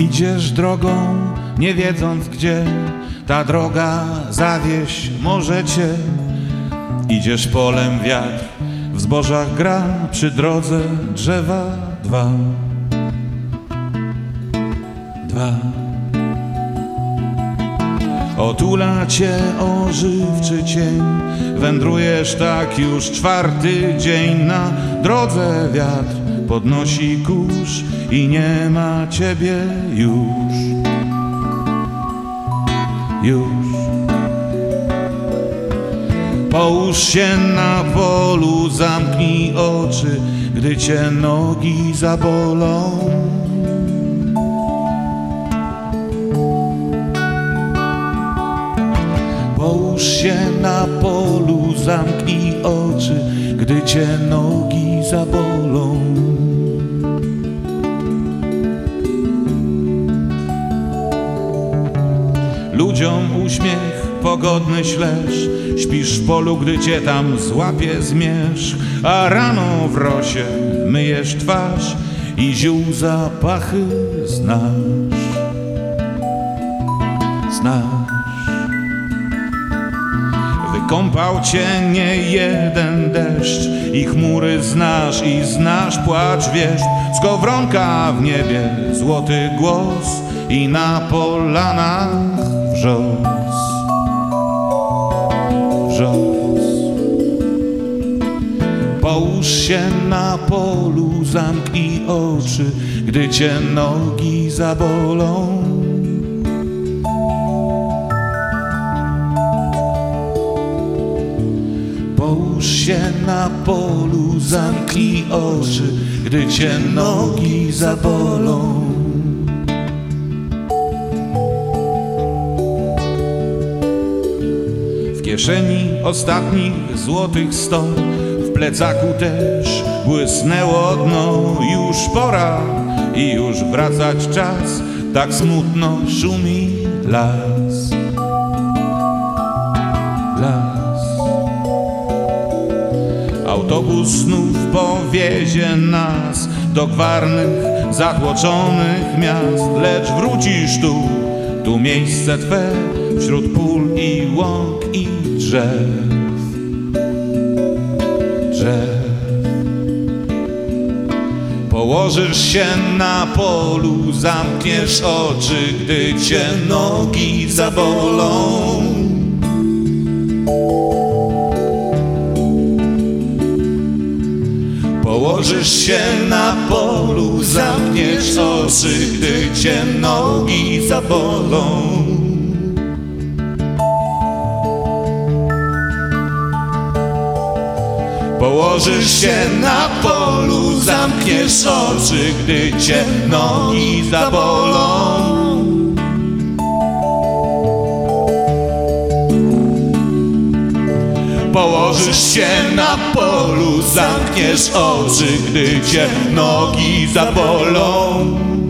Idziesz drogą, nie wiedząc gdzie ta droga zawieść może cię. Idziesz polem, wiatr w zbożach gra, przy drodze drzewa dwa. Otula cię ożywczy cień, wędrujesz tak już czwarty dzień. Na drodze wiatr podnosi kurz i nie ma ciebie już. Połóż się na polu, zamknij oczy, gdy cię nogi zabolą. Połóż się na polu, zamknij oczy, gdy cię nogi zabolą. Ludziom uśmiech pogodny ślesz, śpisz w polu, gdy cię tam złapie zmierzch. A rano w rosie myjesz twarz i ziół zapachy znasz. Wykąpał cię nie jeden deszcz i chmury znasz, i znasz płacz wierzb. Skowronka w niebie, złoty głos i na polanach wrzos. Połóż się na polu, zamknij oczy, gdy cię nogi zabolą. Połóż się na polu, zamknij oczy, gdy cię nogi zabolą. W kieszeni ostatnich złotych 100, w plecaku też błysnęło dno. Już pora i już wracać czas, tak smutno szumi las. Autobus znów powiezie nas do gwarnych, zatłoczonych miast. Lecz wrócisz tu miejsce twe, wśród pól i łąk i drzew. Położysz się na polu, zamkniesz oczy, gdy cię nogi zabolą. Położysz się na polu, zamkniesz oczy, gdy cię nogi zabolą. Położysz się na polu, zamkniesz oczy, gdy cię nogi zabolą. Położysz się na polu, zamkniesz oczy, gdy cię nogi zabolą.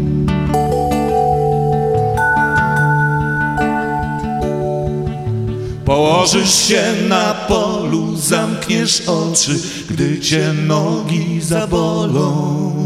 Położysz się na polu, zamkniesz oczy, gdy cię nogi zabolą.